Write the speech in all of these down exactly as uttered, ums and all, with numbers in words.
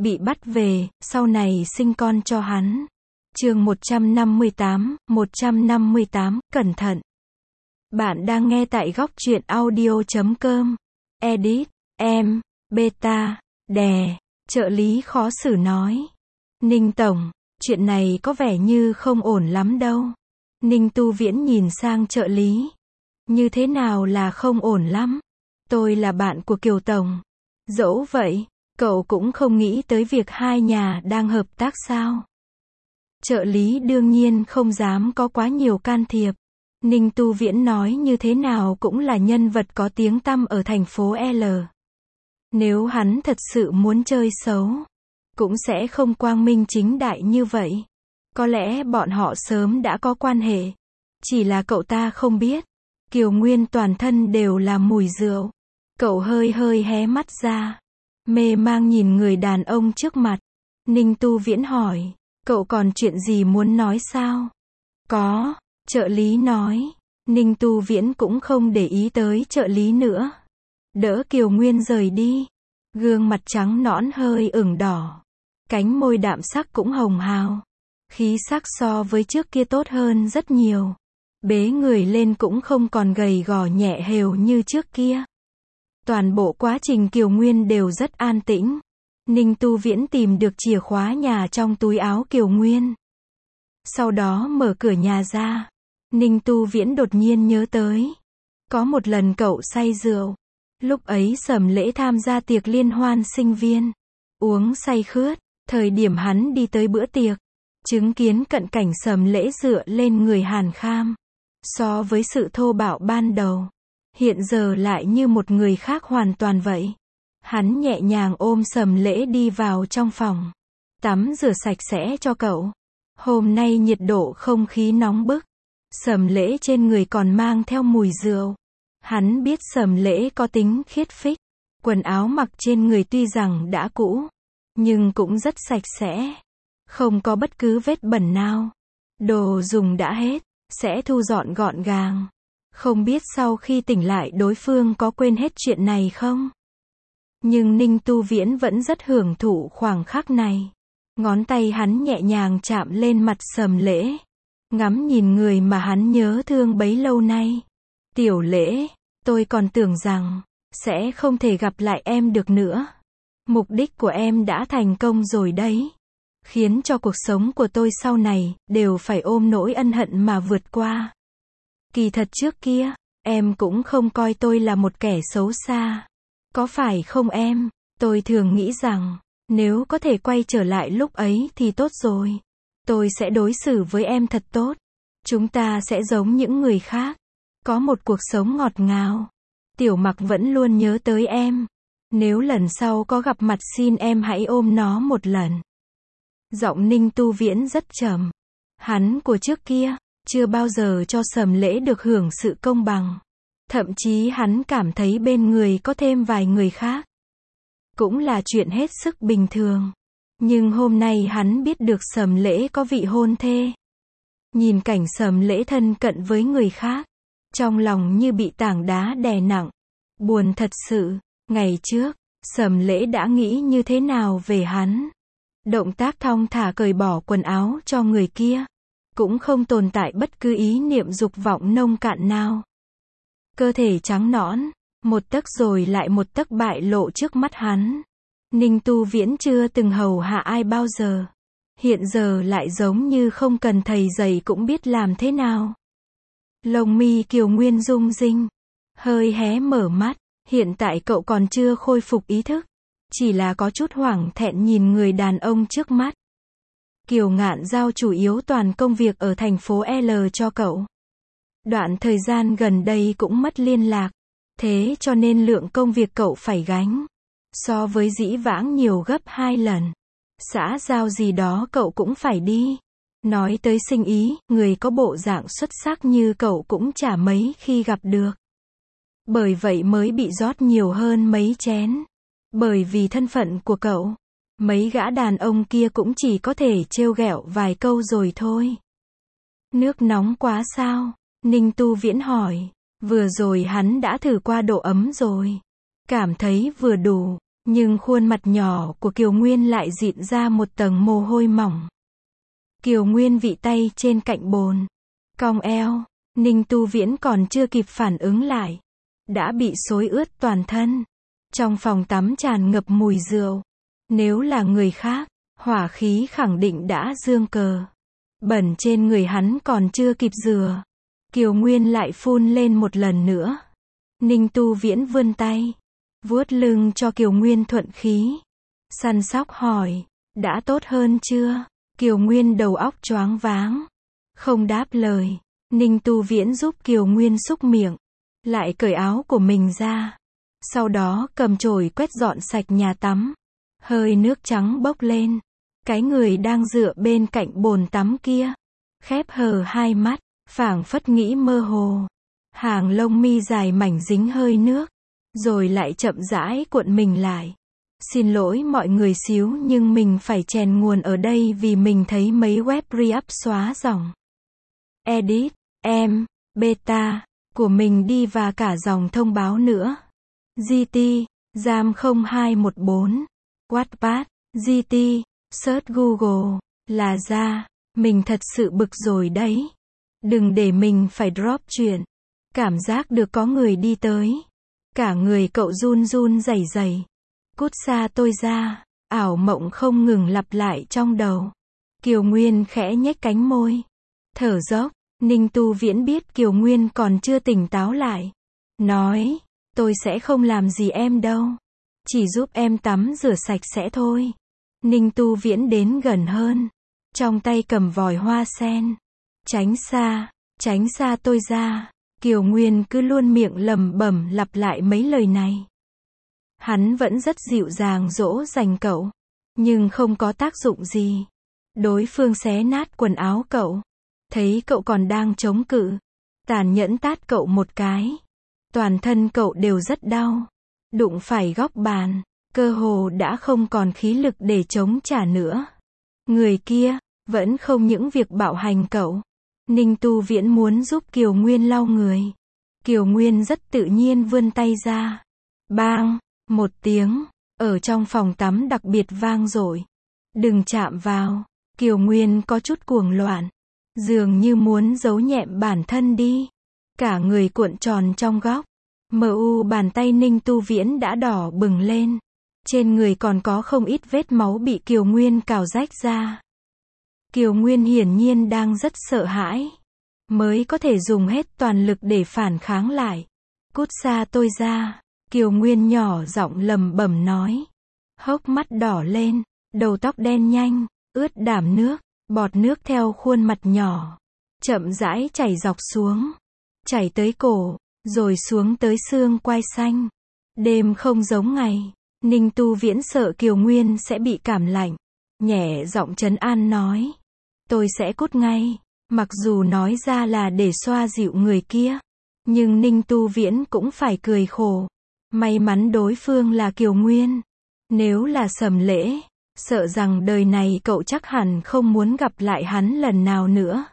bị bắt về, sau này sinh con cho hắn. Chương một trăm năm mươi tám, một trăm năm mươi tám, cẩn thận. Bạn đang nghe tại góc truyện audio chấm com. Edit, em, beta, đè, trợ lý khó xử nói. Ninh Tổng, chuyện này có vẻ như không ổn lắm đâu. Ninh Tu Viễn nhìn sang trợ lý. Như thế nào là không ổn lắm? Tôi là bạn của Kiều Tổng. Dẫu vậy, cậu cũng không nghĩ tới việc hai nhà đang hợp tác sao? Trợ lý đương nhiên không dám có quá nhiều can thiệp. Ninh Tu Viễn nói như thế nào cũng là nhân vật có tiếng tăm ở thành phố L. Nếu hắn thật sự muốn chơi xấu, cũng sẽ không quang minh chính đại như vậy. Có lẽ bọn họ sớm đã có quan hệ. Chỉ là cậu ta không biết. Kiều Nguyên toàn thân đều là mùi rượu. Cậu hơi hơi hé mắt ra. Mê mang nhìn người đàn ông trước mặt. Ninh Tu Viễn hỏi. Cậu còn chuyện gì muốn nói sao? Có, trợ lý nói. Ninh Tu Viễn cũng không để ý tới trợ lý nữa. Đỡ Kiều Nguyên rời đi. Gương mặt trắng nõn hơi ửng đỏ. Cánh môi đạm sắc cũng hồng hào. Khí sắc so với trước kia tốt hơn rất nhiều. Bế người lên cũng không còn gầy gò nhẹ hều như trước kia. Toàn bộ quá trình Kiều Nguyên đều rất an tĩnh. Ninh Tu Viễn tìm được chìa khóa nhà trong túi áo Kiều Nguyên. Sau đó mở cửa nhà ra. Ninh Tu Viễn đột nhiên nhớ tới. Có một lần cậu say rượu. Lúc ấy Sầm Lễ tham gia tiệc liên hoan sinh viên. Uống say khướt. Thời điểm hắn đi tới bữa tiệc. Chứng kiến cận cảnh Sầm Lễ dựa lên người Hàn Kham. So với sự thô bạo ban đầu. Hiện giờ lại như một người khác hoàn toàn vậy. Hắn nhẹ nhàng ôm Sầm Lễ đi vào trong phòng. Tắm rửa sạch sẽ cho cậu. Hôm nay nhiệt độ không khí nóng bức. Sầm Lễ trên người còn mang theo mùi rượu. Hắn biết Sầm Lễ có tính khiết phích. Quần áo mặc trên người tuy rằng đã cũ, nhưng cũng rất sạch sẽ. Không có bất cứ vết bẩn nào. Đồ dùng đã hết, sẽ thu dọn gọn gàng. Không biết sau khi tỉnh lại đối phương có quên hết chuyện này không? Nhưng Ninh Tu Viễn vẫn rất hưởng thụ khoảng khắc này. Ngón tay hắn nhẹ nhàng chạm lên mặt Sầm Lễ. Ngắm nhìn người mà hắn nhớ thương bấy lâu nay. Tiểu Lễ, tôi còn tưởng rằng sẽ không thể gặp lại em được nữa. Mục đích của em đã thành công rồi đấy. Khiến cho cuộc sống của tôi sau này đều phải ôm nỗi ân hận mà vượt qua. Kỳ thật trước kia, em cũng không coi tôi là một kẻ xấu xa. Có phải không em? Tôi thường nghĩ rằng, nếu có thể quay trở lại lúc ấy thì tốt rồi. Tôi sẽ đối xử với em thật tốt. Chúng ta sẽ giống những người khác. Có một cuộc sống ngọt ngào. Tiểu Mặc vẫn luôn nhớ tới em. Nếu lần sau có gặp mặt xin em hãy ôm nó một lần. Giọng Ninh Tu Viễn rất trầm. Hắn của trước kia, chưa bao giờ cho Sầm Lễ được hưởng sự công bằng. Thậm chí hắn cảm thấy bên người có thêm vài người khác. Cũng là chuyện hết sức bình thường. Nhưng hôm nay hắn biết được Sầm Lễ có vị hôn thê. Nhìn cảnh Sầm Lễ thân cận với người khác. Trong lòng như bị tảng đá đè nặng. Buồn thật sự, ngày trước, Sầm Lễ đã nghĩ như thế nào về hắn. Động tác thong thả cởi bỏ quần áo cho người kia. Cũng không tồn tại bất cứ ý niệm dục vọng nông cạn nào. Cơ thể trắng nõn, một tấc rồi lại một tấc bại lộ trước mắt hắn. Ninh Tu Viễn chưa từng hầu hạ ai bao giờ. Hiện giờ lại giống như không cần thầy giày cũng biết làm thế nào. Lông mi Kiều Nguyên rung rinh. Hơi hé mở mắt. Hiện tại cậu còn chưa khôi phục ý thức. Chỉ là có chút hoảng thẹn nhìn người đàn ông trước mắt. Kiều Ngạn giao chủ yếu toàn công việc ở thành phố L cho cậu. Đoạn thời gian gần đây cũng mất liên lạc. Thế cho nên lượng công việc cậu phải gánh. So với dĩ vãng nhiều gấp hai lần. Xã giao gì đó cậu cũng phải đi. Nói tới sinh ý, người có bộ dạng xuất sắc như cậu cũng chả mấy khi gặp được. Bởi vậy mới bị rót nhiều hơn mấy chén. Bởi vì thân phận của cậu, mấy gã đàn ông kia cũng chỉ có thể trêu ghẹo vài câu rồi thôi. Nước nóng quá sao? Ninh Tu Viễn hỏi. Vừa rồi hắn đã thử qua độ ấm rồi. Cảm thấy vừa đủ. Nhưng khuôn mặt nhỏ của Kiều Nguyên lại dịn ra một tầng mồ hôi mỏng. Kiều Nguyên vị tay trên cạnh bồn, cong eo, Ninh Tu Viễn còn chưa kịp phản ứng lại, đã bị xối ướt toàn thân. Trong phòng tắm tràn ngập mùi rượu. Nếu là người khác, hỏa khí khẳng định đã giương cờ. Bẩn trên người hắn còn chưa kịp rửa. Kiều Nguyên lại phun lên một lần nữa. Ninh Tu Viễn vươn tay, vuốt lưng cho Kiều Nguyên thuận khí. Săn sóc hỏi, đã tốt hơn chưa? Kiều Nguyên đầu óc choáng váng, không đáp lời. Ninh Tu Viễn giúp Kiều Nguyên súc miệng, lại cởi áo của mình ra. Sau đó cầm chổi quét dọn sạch nhà tắm. Hơi nước trắng bốc lên. Cái người đang dựa bên cạnh bồn tắm kia, khép hờ hai mắt, phảng phất nghĩ mơ hồ. Hàng lông mi dài mảnh dính hơi nước, rồi lại chậm rãi cuộn mình lại. Xin lỗi mọi người xíu nhưng mình phải chèn nguồn ở đây vì mình thấy mấy web re-up xóa dòng edit, em, beta của mình đi và cả dòng thông báo nữa. giê tê, giam không hai một bốn, Wattpad, giê tê, search Google, là ra, mình thật sự bực rồi đấy. Đừng để mình phải drop chuyện. Cảm giác được có người đi tới. Cả người cậu run run rẩy rẩy. Cút xa tôi ra, ảo mộng không ngừng lặp lại trong đầu. Kiều Nguyên khẽ nhếch cánh môi, thở dốc. Ninh Tu Viễn biết Kiều Nguyên còn chưa tỉnh táo lại, nói, tôi sẽ không làm gì em đâu, chỉ giúp em tắm rửa sạch sẽ thôi. Ninh Tu Viễn đến gần hơn, trong tay cầm vòi hoa sen. Tránh xa, tránh xa tôi ra. Kiều Nguyên cứ luôn miệng lẩm bẩm lặp lại mấy lời này. Hắn vẫn rất dịu dàng dỗ dành cậu, nhưng không có tác dụng gì. Đối phương xé nát quần áo cậu, thấy cậu còn đang chống cự, tàn nhẫn tát cậu một cái. Toàn thân cậu đều rất đau, đụng phải góc bàn, cơ hồ đã không còn khí lực để chống trả nữa. Người kia, vẫn không những việc bạo hành cậu. Ninh Tu Viễn muốn giúp Kiều Nguyên lau người. Kiều Nguyên rất tự nhiên vươn tay ra. Bang, một tiếng, ở trong phòng tắm đặc biệt vang dội. Đừng chạm vào. Kiều Nguyên có chút cuồng loạn, dường như muốn giấu nhẹm bản thân đi. Cả người cuộn tròn trong góc. Mờ u bàn tay Ninh Tu Viễn đã đỏ bừng lên. Trên người còn có không ít vết máu bị Kiều Nguyên cào rách ra. Kiều Nguyên hiển nhiên đang rất sợ hãi, mới có thể dùng hết toàn lực để phản kháng lại. Cút xa tôi ra, Kiều Nguyên nhỏ giọng lẩm bẩm nói. Hốc mắt đỏ lên, đầu tóc đen nhanh, ướt đẫm nước, bọt nước theo khuôn mặt nhỏ, chậm rãi chảy dọc xuống, chảy tới cổ, rồi xuống tới xương quai xanh. Đêm không giống ngày, Ninh Tu Viễn sợ Kiều Nguyên sẽ bị cảm lạnh, nhẹ giọng trấn an nói. Tôi sẽ cút ngay. Mặc dù nói ra là để xoa dịu người kia, nhưng Ninh Tu Viễn cũng phải cười khổ. May mắn đối phương là Kiều Nguyên. Nếu là Sầm Lễ, sợ rằng đời này cậu chắc hẳn không muốn gặp lại hắn lần nào nữa.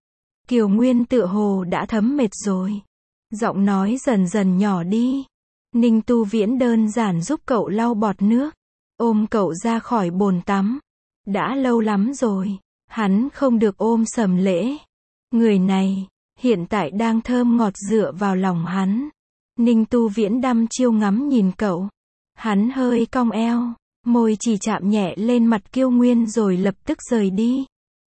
Kiều Nguyên tựa hồ đã thấm mệt rồi. Giọng nói dần dần nhỏ đi. Ninh Tu Viễn đơn giản giúp cậu lau bọt nước, ôm cậu ra khỏi bồn tắm. Đã lâu lắm rồi, hắn không được ôm Sầm Lễ. Người này, hiện tại đang thơm ngọt dựa vào lòng hắn. Ninh Tu Viễn đăm chiêu ngắm nhìn cậu. Hắn hơi cong eo, môi chỉ chạm nhẹ lên mặt Kiều Nguyên rồi lập tức rời đi.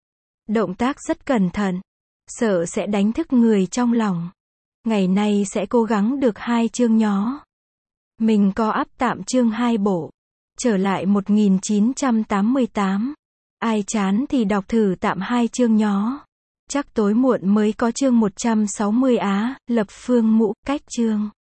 Động tác rất cẩn thận, sợ sẽ đánh thức người trong lòng. Ngày nay sẽ cố gắng được hai chương nhó. Mình có up tạm chương hai bộ. Trở lại một nghìn chín trăm tám mươi tám. Ai chán thì đọc thử tạm hai chương nhó. Chắc tối muộn mới có chương một trăm sáu mươi á, lập phương mũ, cách chương.